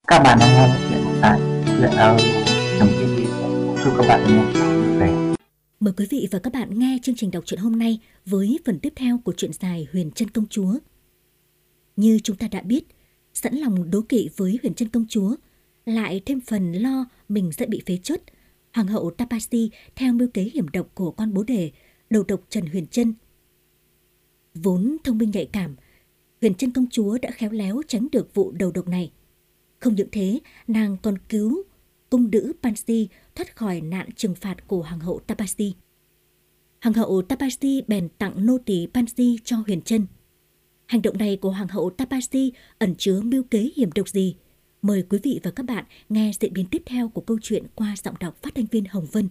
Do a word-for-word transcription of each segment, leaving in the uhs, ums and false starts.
Các bạn đang nghe chuyện tại truyện audio.tv. Chúc các bạn nghe vui vẻ. Mời quý vị và các bạn nghe chương trình đọc truyện hôm nay với phần tiếp theo của truyện dài Huyền Trân Công Chúa. Như chúng ta đã biết, sẵn lòng đố kỵ với Huyền Trân Công Chúa, lại thêm phần lo mình sẽ bị phế truất, Hoàng hậu Tapasi theo mưu kế hiểm độc của con bố đẻ, đầu độc Trần Huyền Trân. Vốn thông minh nhạy cảm, Huyền Trân Công Chúa đã khéo léo tránh được vụ đầu độc này. Không những thế, nàng còn cứu cung nữ Pansy thoát khỏi nạn trừng phạt của Hoàng hậu Tapasi. Hoàng hậu Tapasi bèn tặng nô tỳ Pansy cho Huyền Trân. Hành động này của Hoàng hậu Tapasi ẩn chứa mưu kế hiểm độc gì? Mời quý vị và các bạn nghe diễn biến tiếp theo của câu chuyện qua giọng đọc phát thanh viên Hồng Vân.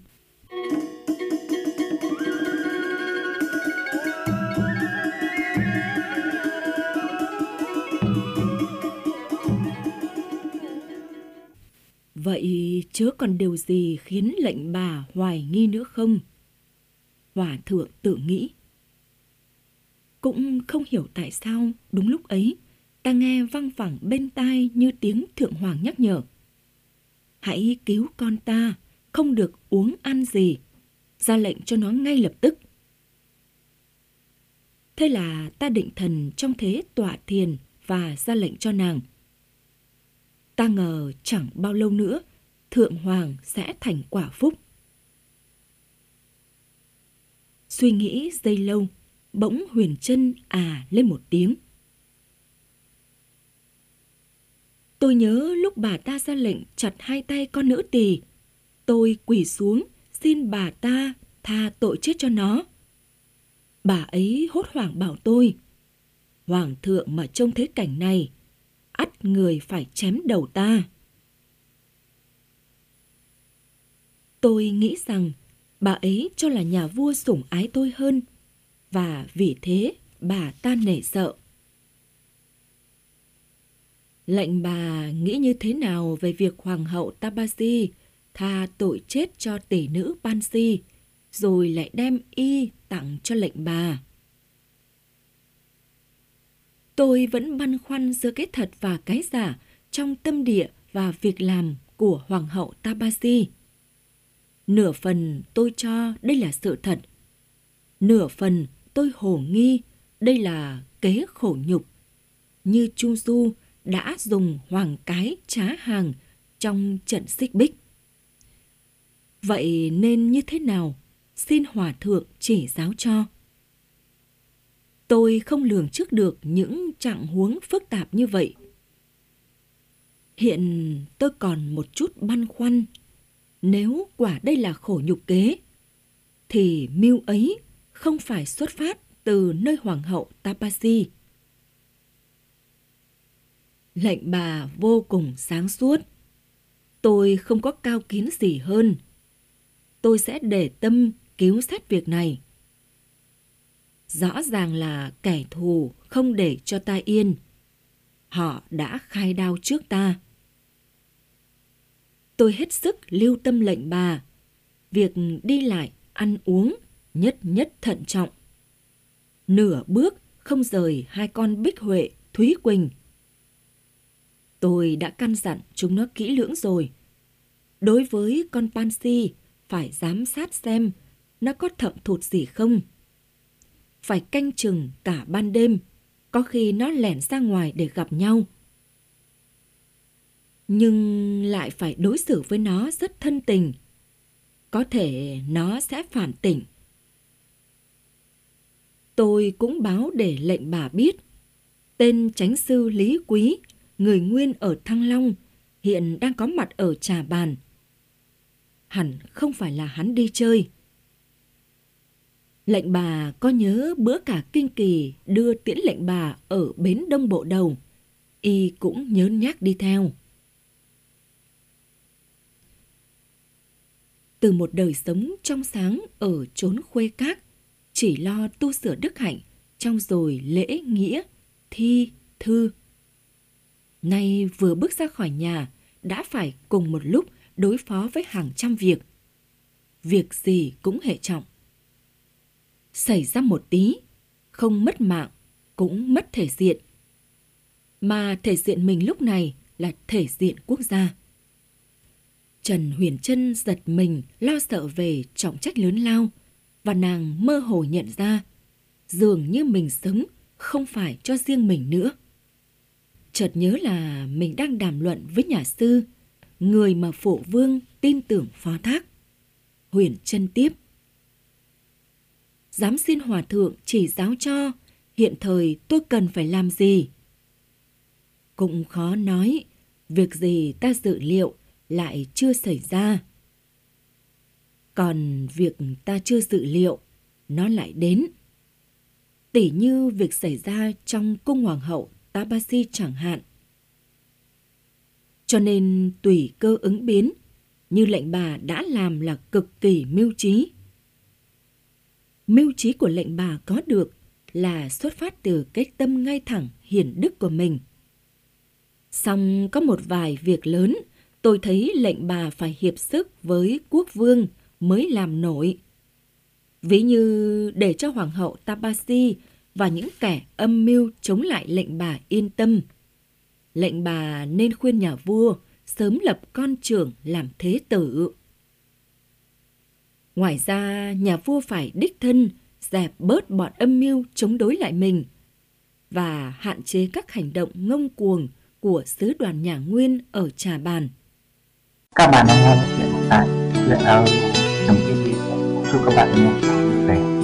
Vậy chớ còn điều gì khiến lệnh bà hoài nghi nữa không? Hòa thượng tự nghĩ. Cũng không hiểu tại sao đúng lúc ấy ta nghe văng vẳng bên tai như tiếng thượng hoàng nhắc nhở. Hãy cứu con ta, không được uống ăn gì, ra lệnh cho nó ngay lập tức. Thế là ta định thần trong thế tọa thiền và ra lệnh cho nàng. Ta ngờ chẳng bao lâu nữa, Thượng Hoàng sẽ thành quả phúc. Suy nghĩ giây lâu, bỗng Huyền Trân à lên một tiếng. Tôi nhớ lúc bà ta ra lệnh chặt hai tay con nữ tỳ, tôi quỳ xuống xin bà ta tha tội chết cho nó. Bà ấy hốt hoảng bảo tôi, Hoàng thượng mà trông thấy cảnh này, ắt người phải chém đầu ta. Tôi nghĩ rằng bà ấy cho là nhà vua sủng ái tôi hơn, và vì thế bà ta nể sợ. Lệnh bà nghĩ như thế nào về việc Hoàng hậu Tapasi tha tội chết cho tỷ nữ Pansy, rồi lại đem y tặng cho lệnh bà? Tôi vẫn băn khoăn giữa cái thật và cái giả trong tâm địa và việc làm của Hoàng hậu Tapasi. Nửa phần tôi cho đây là sự thật, nửa phần tôi hồ nghi đây là kế khổ nhục, như Chu Du đã dùng hoàng cái trá hàng trong trận xích bích. Vậy nên như thế nào? Xin Hòa thượng chỉ giáo cho. Tôi không lường trước được những trạng huống phức tạp như vậy. Hiện tôi còn một chút băn khoăn. Nếu quả đây là khổ nhục kế, thì mưu ấy không phải xuất phát từ nơi Hoàng hậu Tapasi. Lệnh bà vô cùng sáng suốt. Tôi không có cao kiến gì hơn. Tôi sẽ để tâm cứu xét việc này. Rõ ràng là kẻ thù không để cho ta yên. Họ đã khai đao trước ta. Tôi hết sức lưu tâm lệnh bà. Việc đi lại, ăn uống, nhất nhất thận trọng. Nửa bước không rời hai con Bích Huệ, Thúy Quỳnh. Tôi đã căn dặn chúng nó kỹ lưỡng rồi. Đối với con Pansy, phải giám sát xem nó có thậm thụt gì không. Phải canh chừng cả ban đêm, có khi nó lẻn ra ngoài để gặp nhau. Nhưng lại phải đối xử với nó rất thân tình. Có thể nó sẽ phản tỉnh. Tôi cũng báo để lệnh bà biết, tên chánh sư Lý Quý, người nguyên ở Thăng Long, hiện đang có mặt ở Trà Bàn. Hẳn không phải là hắn đi chơi. Lệnh bà có nhớ bữa cả Kinh Kỳ đưa tiễn lệnh bà ở bến Đông Bộ Đầu, y cũng nhớ nhác đi theo. Từ một đời sống trong sáng ở chốn khuê các, chỉ lo tu sửa đức hạnh, trong rồi lễ nghĩa, thi, thư. Nay vừa bước ra khỏi nhà, đã phải cùng một lúc đối phó với hàng trăm việc. Việc gì cũng hệ trọng. Xảy ra một tí, không mất mạng, cũng mất thể diện. Mà thể diện mình lúc này là thể diện quốc gia. Trần Huyền Trân giật mình lo sợ về trọng trách lớn lao, và nàng mơ hồ nhận ra dường như mình sống không phải cho riêng mình nữa. Chợt nhớ là mình đang đàm luận với nhà sư, người mà Phổ Vương tin tưởng phó thác. Huyền Trân tiếp: Giám xin hòa thượng chỉ giáo cho hiện thời tôi cần phải làm gì. Cũng khó nói, việc gì ta dự liệu lại chưa xảy ra. Còn việc ta chưa dự liệu, nó lại đến. Tỉ như việc xảy ra trong cung hoàng hậu Tabasi chẳng hạn. Cho nên tùy cơ ứng biến, như lệnh bà đã làm là cực kỳ mưu trí. Mưu trí của lệnh bà có được là xuất phát từ cái tâm ngay thẳng hiển đức của mình. Song có một vài việc lớn tôi thấy lệnh bà phải hiệp sức với quốc vương mới làm nổi. Ví như để cho hoàng hậu Tabasi và những kẻ âm mưu chống lại lệnh bà yên tâm, lệnh bà nên khuyên nhà vua sớm lập con trưởng làm thế tử. Ngoài ra, nhà vua phải đích thân dẹp bớt bọn âm mưu chống đối lại mình và hạn chế các hành động ngông cuồng của sứ đoàn nhà Nguyên ở Trà Bàn. Các bạn đang nghe chuyện tại chuyện audio chấm tv. Chúc các bạn nghe vui vẻ.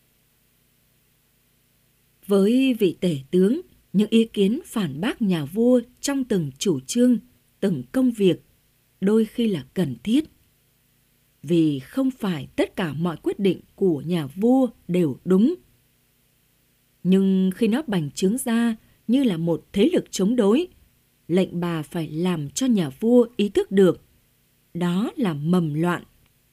Với vị tể tướng, những ý kiến phản bác nhà vua trong từng chủ trương, từng công việc đôi khi là cần thiết. Vì không phải tất cả mọi quyết định của nhà vua đều đúng. Nhưng khi nó bành trướng ra như là một thế lực chống đối, lệnh bà phải làm cho nhà vua ý thức được đó là mầm loạn.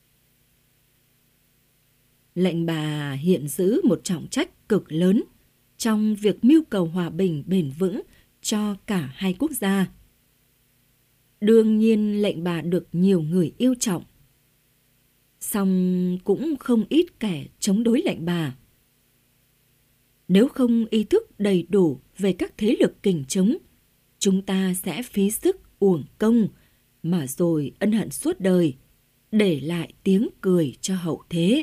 Lệnh bà hiện giữ một trọng trách cực lớn trong việc mưu cầu hòa bình bền vững cho cả hai quốc gia. Đương nhiên lệnh bà được nhiều người yêu trọng. Song cũng không ít kẻ chống đối lệnh bà. Nếu không ý thức đầy đủ về các thế lực kình chống, chúng ta sẽ phí sức uổng công mà rồi ân hận suốt đời, để lại tiếng cười cho hậu thế.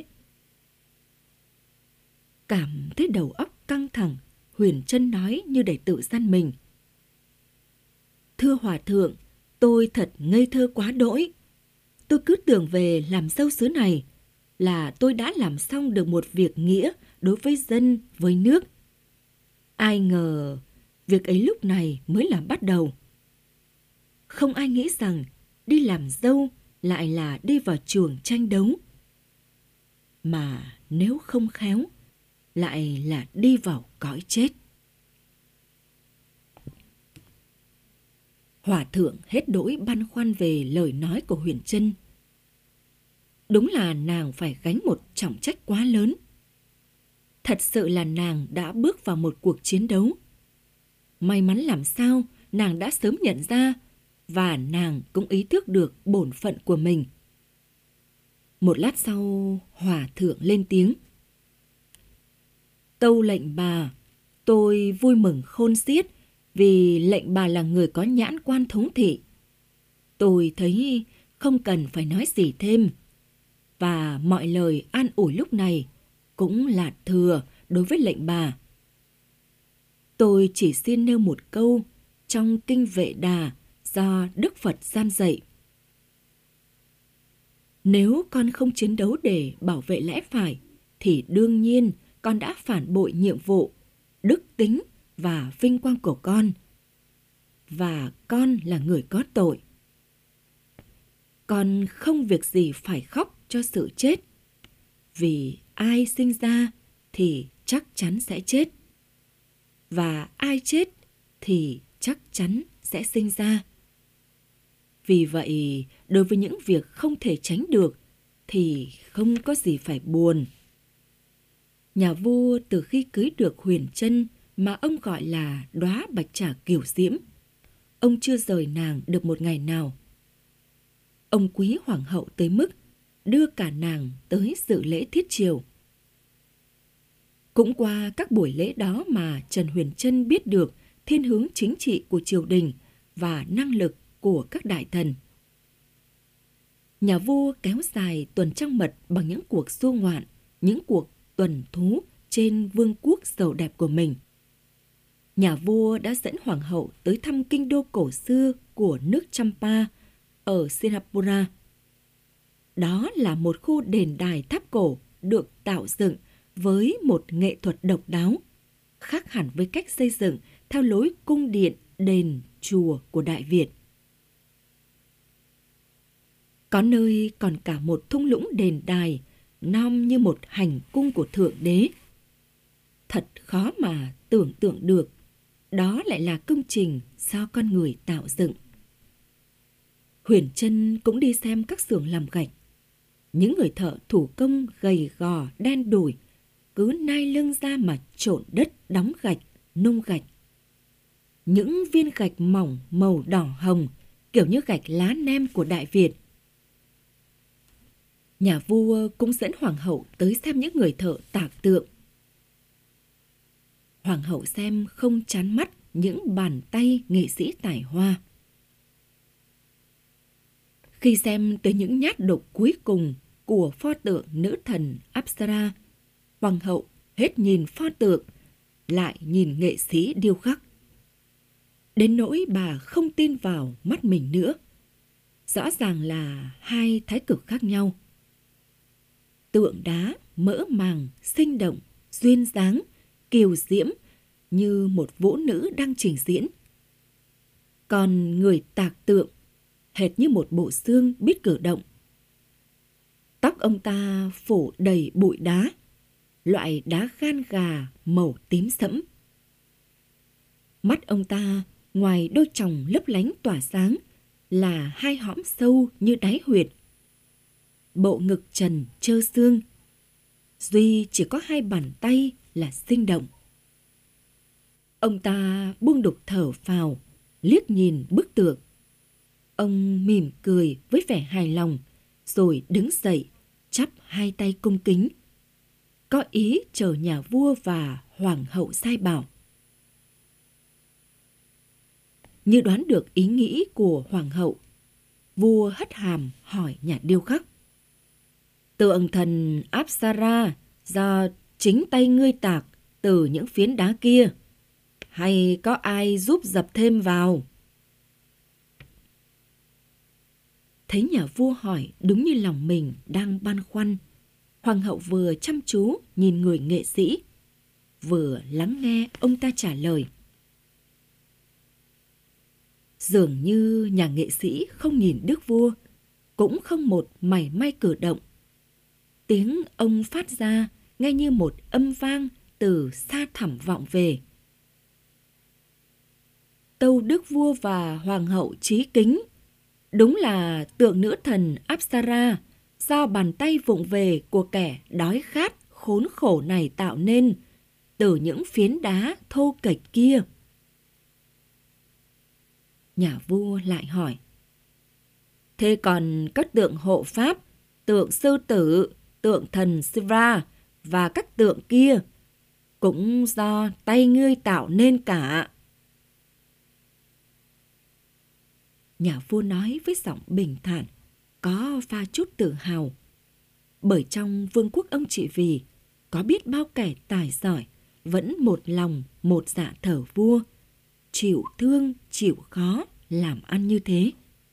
Cảm thấy đầu óc căng thẳng, Huyền Trân nói như để tự săn mình: Thưa hòa thượng, tôi thật ngây thơ quá đỗi. Tôi cứ tưởng về làm dâu xứ này là tôi đã làm xong được một việc nghĩa đối với dân, với nước. Ai ngờ việc ấy lúc này mới là bắt đầu. Không ai nghĩ rằng đi làm dâu lại là đi vào chuồng tranh đấu. Mà nếu không khéo, lại là đi vào cõi chết. Hòa thượng hết đỗi băn khoăn về lời nói của Huyền Trân. Đúng là nàng phải gánh một trọng trách quá lớn. Thật sự là nàng đã bước vào một cuộc chiến đấu. May mắn làm sao nàng đã sớm nhận ra, và nàng cũng ý thức được bổn phận của mình. Một lát sau, hòa thượng lên tiếng: Tâu lệnh bà, tôi vui mừng khôn xiết vì lệnh bà là người có nhãn quan thống thị. Tôi thấy không cần phải nói gì thêm, và mọi lời an ủi lúc này cũng là thừa đối với lệnh bà. Tôi chỉ xin nêu một câu trong kinh Vệ Đà do Đức Phật gian dạy: Nếu con không chiến đấu để bảo vệ lẽ phải, thì đương nhiên con đã phản bội nhiệm vụ, đức tính và vinh quang của con. Và con là người có tội. Con không việc gì phải khóc cho sự chết, vì ai sinh ra thì chắc chắn sẽ chết, và ai chết thì chắc chắn sẽ sinh ra. Vì vậy, đối với những việc không thể tránh được thì không có gì phải buồn. Nhà vua từ khi cưới được Huyền Trân mà ông gọi là đóa bạch trà kiều diễm, ông chưa rời nàng được một ngày nào. Ông quý hoàng hậu tới mức đưa cả nàng tới dự lễ thiết triều. Cũng qua các buổi lễ đó mà Trần Huyền Trân biết được thiên hướng chính trị của triều đình và năng lực của các đại thần. Nhà vua kéo dài tuần trăng mật bằng những cuộc du ngoạn, những cuộc tuần thú trên vương quốc giàu đẹp của mình. Nhà vua đã dẫn hoàng hậu tới thăm kinh đô cổ xưa của nước Champa ở Singapore. Đó là một khu đền đài tháp cổ được tạo dựng với một nghệ thuật độc đáo, khác hẳn với cách xây dựng theo lối cung điện, đền, chùa của Đại Việt. Có nơi còn cả một thung lũng đền đài, nom như một hành cung của Thượng Đế. Thật khó mà tưởng tượng được, đó lại là công trình do con người tạo dựng. Huyền Trân cũng đi xem các xưởng làm gạch. Những người thợ thủ công gầy gò, đen đủi, cứ nai lưng ra mà trộn đất, đóng gạch, nung gạch. Những viên gạch mỏng màu đỏ hồng, kiểu như gạch lá nem của Đại Việt. Nhà vua cũng dẫn hoàng hậu tới xem những người thợ tạc tượng. Hoàng hậu xem không chán mắt những bàn tay nghệ sĩ tài hoa. Khi xem tới những nhát đục cuối cùng của pho tượng nữ thần Apsara, hoàng hậu hết nhìn pho tượng, lại nhìn nghệ sĩ điêu khắc. Đến nỗi bà không tin vào mắt mình nữa. Rõ ràng là hai thái cực khác nhau. Tượng đá mỡ màng, sinh động, duyên dáng, kiều diễm như một vũ nữ đang trình diễn. Còn người tạc tượng hệt như một bộ xương biết cử động. Tóc ông ta phủ đầy bụi đá, loại đá gan gà màu tím sẫm. Mắt ông ta ngoài đôi tròng lấp lánh tỏa sáng là hai hõm sâu như đáy huyệt. Bộ ngực trần trơ xương, duy chỉ có hai bàn tay là sinh động. Ông ta buông đục thở phào, liếc nhìn bức tượng. Ông mỉm cười với vẻ hài lòng, rồi đứng dậy, chắp hai tay cung kính, có ý chờ nhà vua và hoàng hậu sai bảo. Như đoán được ý nghĩ của hoàng hậu, vua hất hàm hỏi nhà điêu khắc: Tượng thần Apsara do chính tay ngươi tạc từ những phiến đá kia, hay có ai giúp dập thêm vào? Thấy nhà vua hỏi đúng như lòng mình đang băn khoăn, hoàng hậu vừa chăm chú nhìn người nghệ sĩ, vừa lắng nghe ông ta trả lời. Dường như nhà nghệ sĩ không nhìn đức vua, cũng không một mảy may cử động. Tiếng ông phát ra nghe như một âm vang từ xa thẳm vọng về. Tâu đức vua và hoàng hậu chí kính, đúng là tượng nữ thần Apsara do bàn tay vụng về của kẻ đói khát khốn khổ này tạo nên từ những phiến đá thô kệch kia. Nhà vua lại hỏi: Thế còn các tượng hộ pháp, tượng sư tử, tượng thần Shiva và các tượng kia cũng do tay ngươi tạo nên cả? Nhà vua nói với giọng bình thản, có pha chút tự hào. Bởi trong vương quốc ông trị vì, có biết bao kẻ tài giỏi, vẫn một lòng một dạ thờ vua, chịu thương, chịu khó, làm ăn như thế.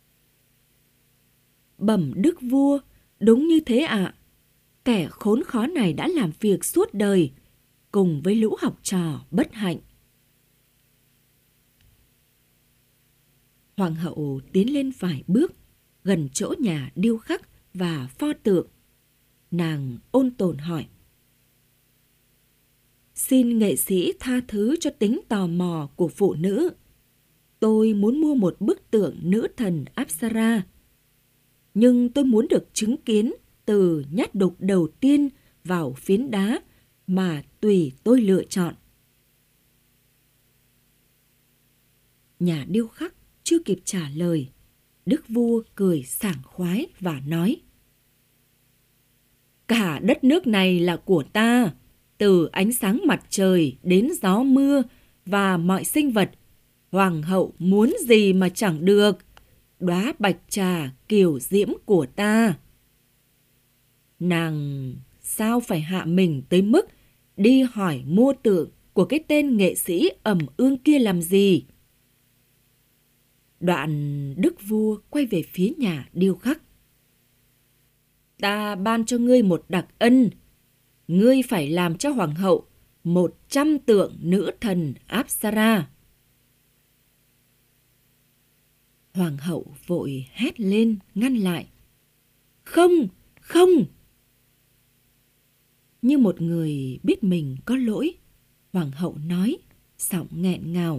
Bẩm đức vua, đúng như thế ạ. À. Kẻ khốn khó này đã làm việc suốt đời, cùng với lũ học trò bất hạnh. Hoàng hậu tiến lên vài bước, gần chỗ nhà điêu khắc và pho tượng. Nàng ôn tồn hỏi: Xin nghệ sĩ tha thứ cho tính tò mò của phụ nữ. Tôi muốn mua một bức tượng nữ thần Apsara, nhưng tôi muốn được chứng kiến từ nhát đục đầu tiên vào phiến đá mà tùy tôi lựa chọn. Nhà điêu khắc chưa kịp trả lời, đức vua cười sảng khoái và nói: Cả đất nước này là của ta, từ ánh sáng mặt trời đến gió mưa và mọi sinh vật, Hoàng hậu muốn gì mà chẳng được, đóa bạch trà kiều diễm của ta. Nàng sao phải hạ mình tới mức đi hỏi mô tượng của cái tên nghệ sĩ ẩm ương kia làm gì? Đoạn đức vua quay về phía nhà điêu khắc. Ta ban cho ngươi một đặc ân, ngươi phải làm cho hoàng hậu một trăm tượng nữ thần Apsara. Hoàng hậu vội hét lên ngăn lại. Không, không! Như một người biết mình có lỗi, hoàng hậu nói, giọng nghẹn ngào.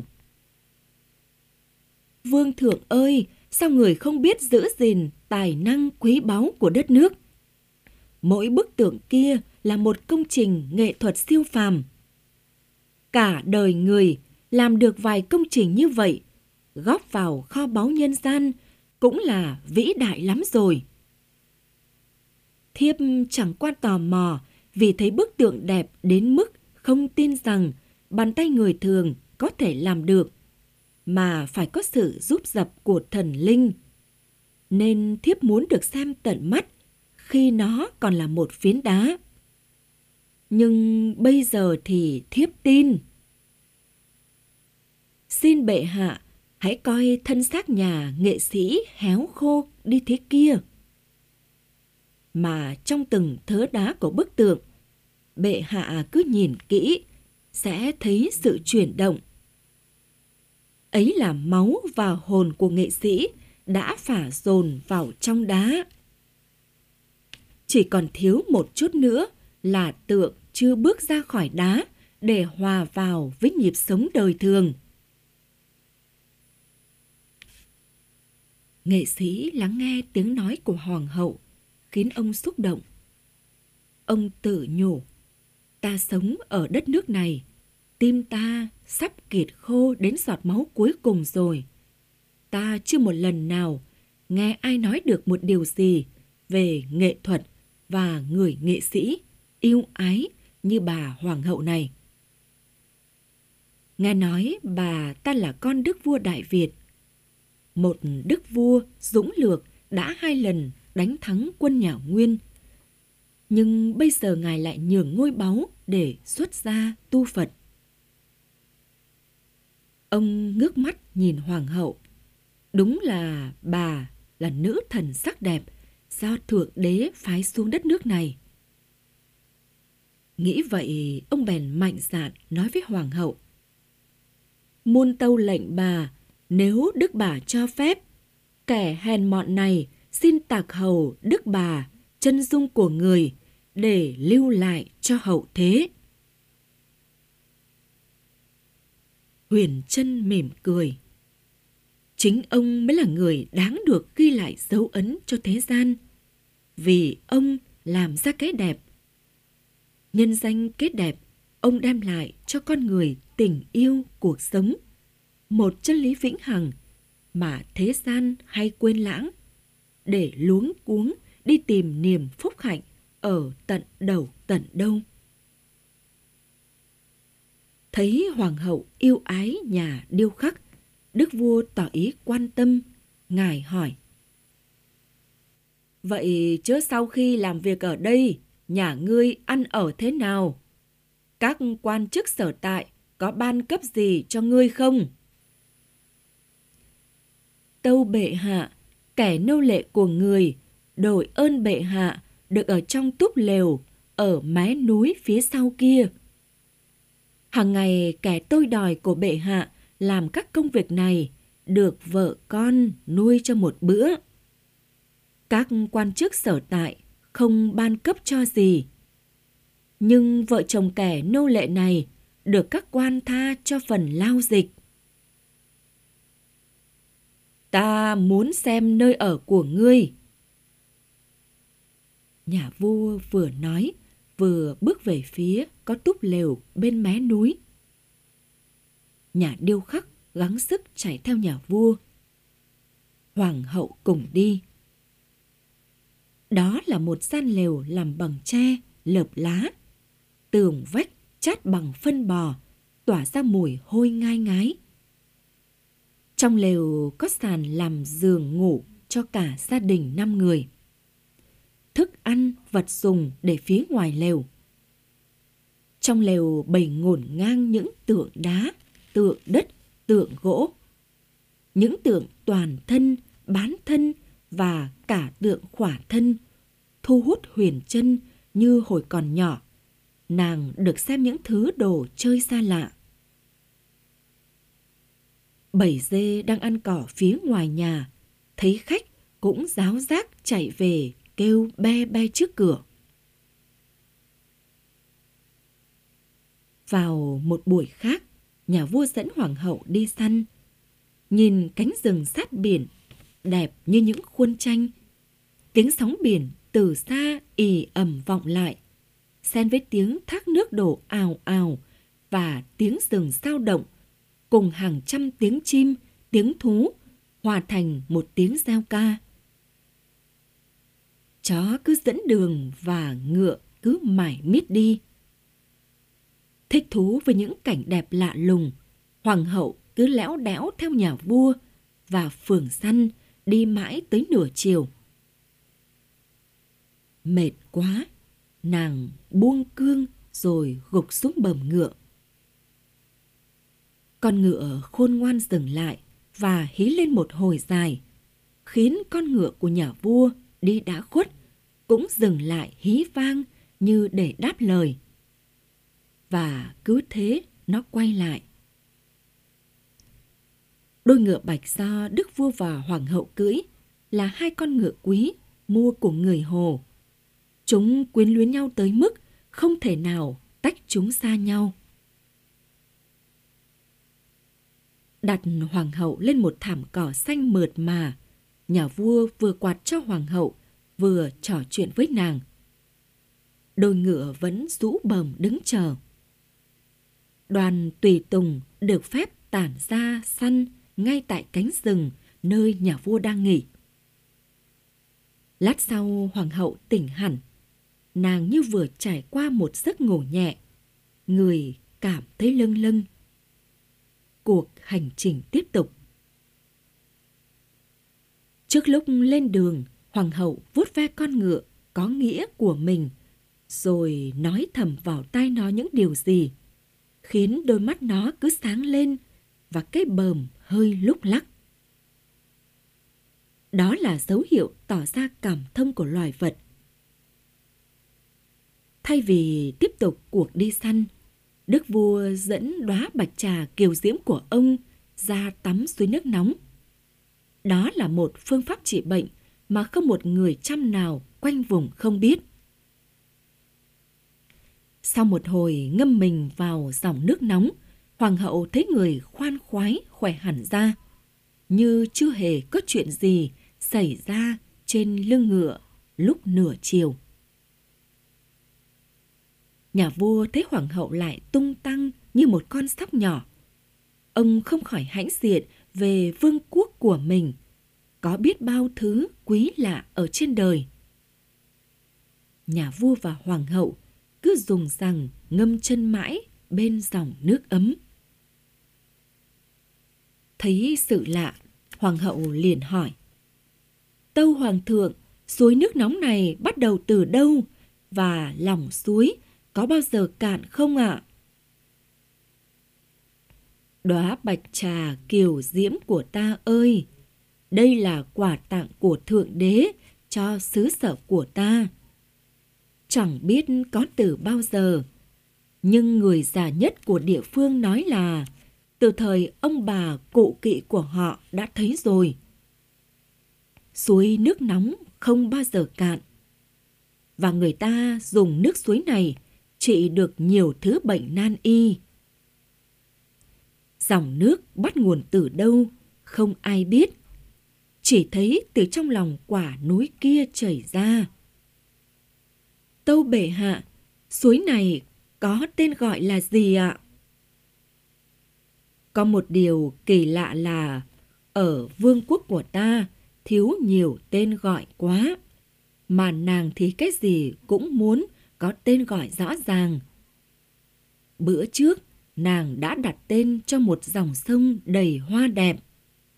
Vương thượng ơi, sao người không biết giữ gìn tài năng quý báu của đất nước? Mỗi bức tượng kia là một công trình nghệ thuật siêu phàm. Cả đời người làm được vài công trình như vậy, góp vào kho báu nhân gian cũng là vĩ đại lắm rồi. Thiếp chẳng quan tò mò vì thấy bức tượng đẹp đến mức không tin rằng bàn tay người thường có thể làm được, mà phải có sự giúp dập của thần linh. Nên thiếp muốn được xem tận mắt khi nó còn là một phiến đá. Nhưng bây giờ thì thiếp tin. Xin bệ hạ hãy coi thân xác nhà nghệ sĩ héo khô đi thế kia. Mà trong từng thớ đá của bức tượng, bệ hạ cứ nhìn kỹ sẽ thấy sự chuyển động. Ấy là máu và hồn của nghệ sĩ đã phả dồn vào trong đá. Chỉ còn thiếu một chút nữa là tượng chưa bước ra khỏi đá để hòa vào với nhịp sống đời thường. Nghệ sĩ lắng nghe tiếng nói của hoàng hậu khiến ông xúc động. Ông tự nhủ, ta sống ở đất nước này, tim ta sắp kiệt khô đến giọt máu cuối cùng rồi. Ta chưa một lần nào nghe ai nói được một điều gì về nghệ thuật và người nghệ sĩ yêu ái như bà hoàng hậu này. Nghe nói bà ta là con đức vua Đại Việt, một đức vua dũng lược đã hai lần đánh thắng quân nhà Nguyên. Nhưng bây giờ ngài lại nhường ngôi báu để xuất gia tu Phật. Ông ngước mắt nhìn hoàng hậu. Đúng là bà là nữ thần sắc đẹp do Thượng Đế phái xuống đất nước này. Nghĩ vậy, ông bèn mạnh dạn nói với hoàng hậu. Muôn tâu lệnh bà, nếu đức bà cho phép, kẻ hèn mọn này xin tạc hầu đức bà chân dung của người để lưu lại cho hậu thế. Huyền Trân mỉm cười. Chính ông mới là người đáng được ghi lại dấu ấn cho thế gian, vì ông làm ra cái đẹp. Nhân danh cái đẹp, ông đem lại cho con người tình yêu cuộc sống, một chân lý vĩnh hằng mà thế gian hay quên lãng, để luống cuống đi tìm niềm phúc hạnh ở tận đầu tận đâu. Thấy hoàng hậu yêu ái nhà điêu khắc, đức vua tỏ ý quan tâm, ngài hỏi. Vậy chớ sau khi làm việc ở đây, nhà ngươi ăn ở thế nào? Các quan chức sở tại có ban cấp gì cho ngươi không? Tâu bệ hạ, kẻ nô lệ của người, đổi ơn bệ hạ, được ở trong túp lều, ở mé núi phía sau kia. Hàng ngày kẻ tôi đòi của bệ hạ làm các công việc này, được vợ con nuôi cho một bữa. Các quan chức sở tại không ban cấp cho gì. Nhưng vợ chồng kẻ nô lệ này được các quan tha cho phần lao dịch. Ta muốn xem nơi ở của ngươi. Nhà vua vừa nói, vừa bước về phía có túp lều bên mé núi. Nhà điêu khắc gắng sức chạy theo nhà vua. Hoàng hậu cùng đi. Đó là một gian lều làm bằng tre, lợp lá. Tường vách chát bằng phân bò, tỏa ra mùi hôi ngai ngái. Trong lều có sàn làm giường ngủ cho cả gia đình năm người. Thức ăn, vật dùng để phía ngoài lều. Trong lều bày ngổn ngang những tượng đá, tượng đất, tượng gỗ. Những tượng toàn thân, bán thân và cả tượng khỏa thân thu hút Huyền Trân như hồi còn nhỏ. Nàng được xem những thứ đồ chơi xa lạ. Bầy dê đang ăn cỏ phía ngoài nhà, thấy khách cũng ráo rác chạy về kêu be be trước cửa. Vào một buổi khác, nhà vua dẫn hoàng hậu đi săn. Nhìn cánh rừng sát biển, đẹp như những khuôn tranh. Tiếng sóng biển từ xa ì ầm vọng lại, xen với tiếng thác nước đổ ào ào và tiếng rừng sao động, cùng hàng trăm tiếng chim, tiếng thú, hòa thành một tiếng reo ca. Chó cứ dẫn đường và ngựa cứ mải miết đi. Thích thú với những cảnh đẹp lạ lùng, hoàng hậu cứ lẽo đẽo theo nhà vua và phường săn đi mãi tới nửa chiều. Mệt quá, nàng buông cương rồi gục xuống bờm ngựa. Con ngựa khôn ngoan dừng lại và hí lên một hồi dài, khiến con ngựa của nhà vua đi đã khuất cũng dừng lại hí vang như để đáp lời. Và cứ thế nó quay lại. Đôi ngựa bạch do đức vua và hoàng hậu cưỡi là hai con ngựa quý mua của người Hồ. Chúng quyến luyến nhau tới mức không thể nào tách chúng xa nhau. Đặt hoàng hậu lên một thảm cỏ xanh mượt mà, nhà vua vừa quạt cho hoàng hậu, vừa trò chuyện với nàng. Đôi ngựa vẫn rũ bờm đứng chờ. Đoàn tùy tùng được phép tản ra săn ngay tại cánh rừng nơi nhà vua đang nghỉ. Lát sau hoàng hậu tỉnh hẳn, nàng như vừa trải qua một giấc ngủ nhẹ, người cảm thấy lâng lâng. Cuộc hành trình tiếp tục. Trước lúc lên đường, hoàng hậu vuốt ve con ngựa có nghĩa của mình, rồi nói thầm vào tai nó những điều gì, khiến đôi mắt nó cứ sáng lên và cái bờm hơi lúc lắc. Đó là dấu hiệu tỏ ra cảm thông của loài vật. Thay vì tiếp tục cuộc đi săn, đức vua dẫn đóa bạch trà kiều diễm của ông ra tắm suối nước nóng. Đó là một phương pháp trị bệnh mà không một người chăm nào quanh vùng không biết. Sau một hồi ngâm mình vào dòng nước nóng, hoàng hậu thấy người khoan khoái khỏe hẳn ra, như chưa hề có chuyện gì xảy ra trên lưng ngựa lúc nửa chiều. Nhà vua thấy hoàng hậu lại tung tăng như một con sóc nhỏ. Ông không khỏi hãnh diện về vương quốc của mình, có biết bao thứ quý lạ ở trên đời. Nhà vua và hoàng hậu cứ dùng rằng ngâm chân mãi bên dòng nước ấm. Thấy sự lạ, hoàng hậu liền hỏi: Tâu hoàng thượng, suối nước nóng này bắt đầu từ đâu, và lòng suối có bao giờ cạn không ạ? Đóa bạch trà kiều diễm của ta ơi, đây là quà tặng của Thượng Đế cho xứ sở của ta. Chẳng biết có từ bao giờ, nhưng người già nhất của địa phương nói là từ thời ông bà cụ kỵ của họ đã thấy rồi. Suối nước nóng không bao giờ cạn, và người ta dùng nước suối này trị được nhiều thứ bệnh nan y. Dòng nước bắt nguồn từ đâu không ai biết, chỉ thấy từ trong lòng quả núi kia chảy ra. Tâu bệ hạ, suối này có tên gọi là gì ạ? Có một điều kỳ lạ là ở vương quốc của ta thiếu nhiều tên gọi quá, mà nàng thì cái gì cũng muốn có tên gọi rõ ràng. Bữa trước, nàng đã đặt tên cho một dòng sông đầy hoa đẹp.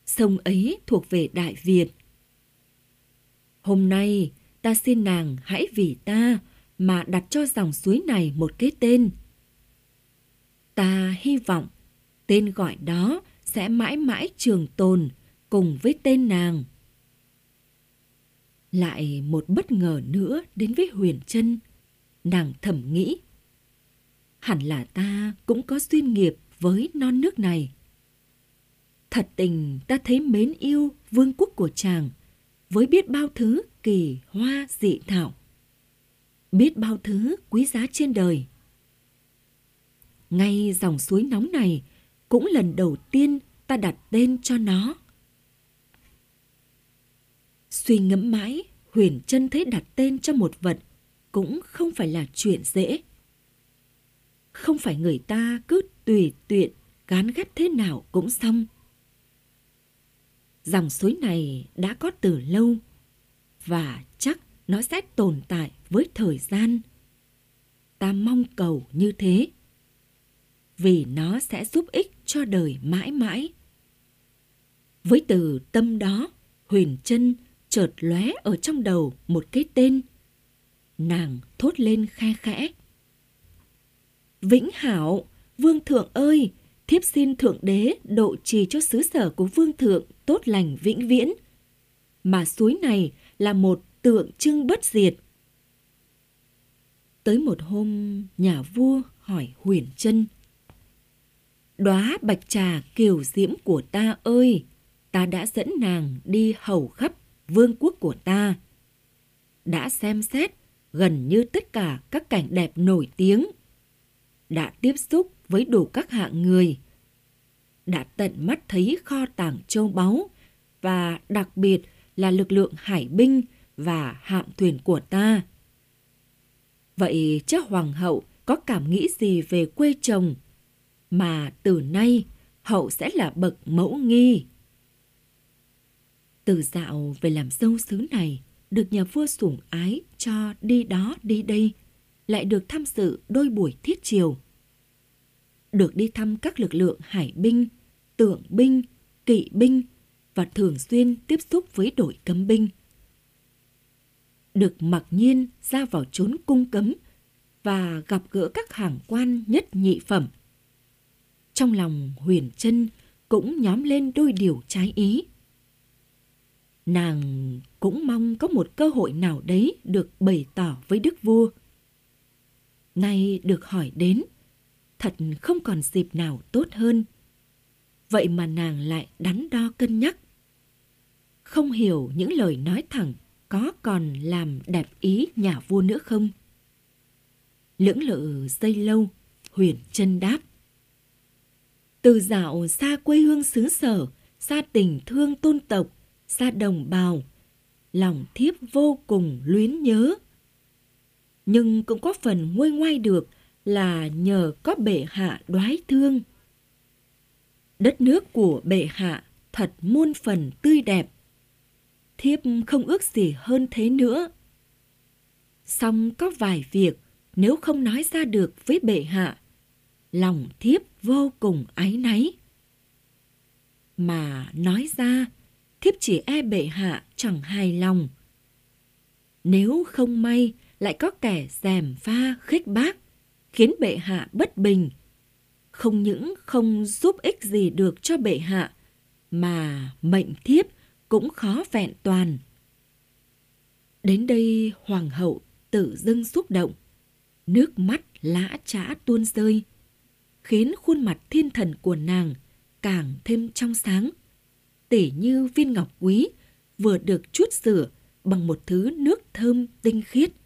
Sông ấy thuộc về Đại Việt. Hôm nay ta xin nàng hãy vì ta mà đặt cho dòng suối này một cái tên. Ta hy vọng tên gọi đó sẽ mãi mãi trường tồn cùng với tên nàng. Lại một bất ngờ nữa đến với Huyền Trân. Nàng thầm nghĩ, hẳn là ta cũng có duyên nghiệp với non nước này. Thật tình ta thấy mến yêu vương quốc của chàng với biết bao thứ kỳ hoa dị thảo, biết bao thứ quý giá trên đời. Ngay dòng suối nóng này cũng lần đầu tiên ta đặt tên cho nó. Suy ngẫm mãi, Huyền Trân thấy đặt tên cho một vật cũng không phải là chuyện dễ. Không phải người ta cứ tùy tiện gán ghép thế nào cũng xong. Dòng suối này đã có từ lâu và chắc nó sẽ tồn tại với thời gian. Ta mong cầu như thế, vì nó sẽ giúp ích cho đời mãi mãi. Với từ tâm đó, Huyền Trân chợt lóe ở trong đầu một cái tên. Nàng thốt lên khe khẽ. Vĩnh Hảo, vương thượng ơi, thiếp xin thượng đế độ trì cho xứ sở của vương thượng tốt lành vĩnh viễn. Mà suối này là một tượng trưng bất diệt. Tới một hôm, nhà vua hỏi Huyền Trân. Đóa bạch trà kiều diễm của ta ơi, ta đã dẫn nàng đi hầu khắp vương quốc của ta. Đã xem xét gần như tất cả các cảnh đẹp nổi tiếng. Đã tiếp xúc với đủ các hạng người. Đã tận mắt thấy kho tàng châu báu và đặc biệt là lực lượng hải binh và hạm thuyền của ta. Vậy chắc hoàng hậu có cảm nghĩ gì về quê chồng mà từ nay hậu sẽ là bậc mẫu nghi? Từ dạo về làm dâu xứ này, được nhà vua sủng ái cho đi đó đi đây, lại được tham dự đôi buổi thiết triều. Được đi thăm các lực lượng hải binh, tượng binh, kỵ binh và thường xuyên tiếp xúc với đội cấm binh. Được mặc nhiên ra vào chốn cung cấm và gặp gỡ các hàng quan nhất nhị phẩm. Trong lòng Huyền Trân cũng nhóm lên đôi điều trái ý. Nàng cũng mong có một cơ hội nào đấy được bày tỏ với đức vua. Nay được hỏi đến, thật không còn dịp nào tốt hơn. Vậy mà nàng lại đắn đo cân nhắc. Không hiểu những lời nói thẳng có còn làm đẹp ý nhà vua nữa không? Lưỡng lự giây lâu, Huyền Trân đáp. Từ dạo xa quê hương xứ sở, xa tình thương tôn tộc, xa đồng bào, lòng thiếp vô cùng luyến nhớ. Nhưng cũng có phần nguôi ngoai được là nhờ có bệ hạ đoái thương. Đất nước của bệ hạ thật muôn phần tươi đẹp. Thiếp không ước gì hơn thế nữa. Song có vài việc nếu không nói ra được với bệ hạ, lòng thiếp vô cùng áy náy. Mà nói ra, thiếp chỉ e bệ hạ chẳng hài lòng. Nếu không may lại có kẻ gièm pha khích bác, khiến bệ hạ bất bình, không những không giúp ích gì được cho bệ hạ, mà mệnh thiếp cũng khó vẹn toàn. Đến đây hoàng hậu tự dưng xúc động, nước mắt lã chã tuôn rơi, khiến khuôn mặt thiên thần của nàng càng thêm trong sáng, tỉ như viên ngọc quý vừa được chuốt rửa bằng một thứ nước thơm tinh khiết.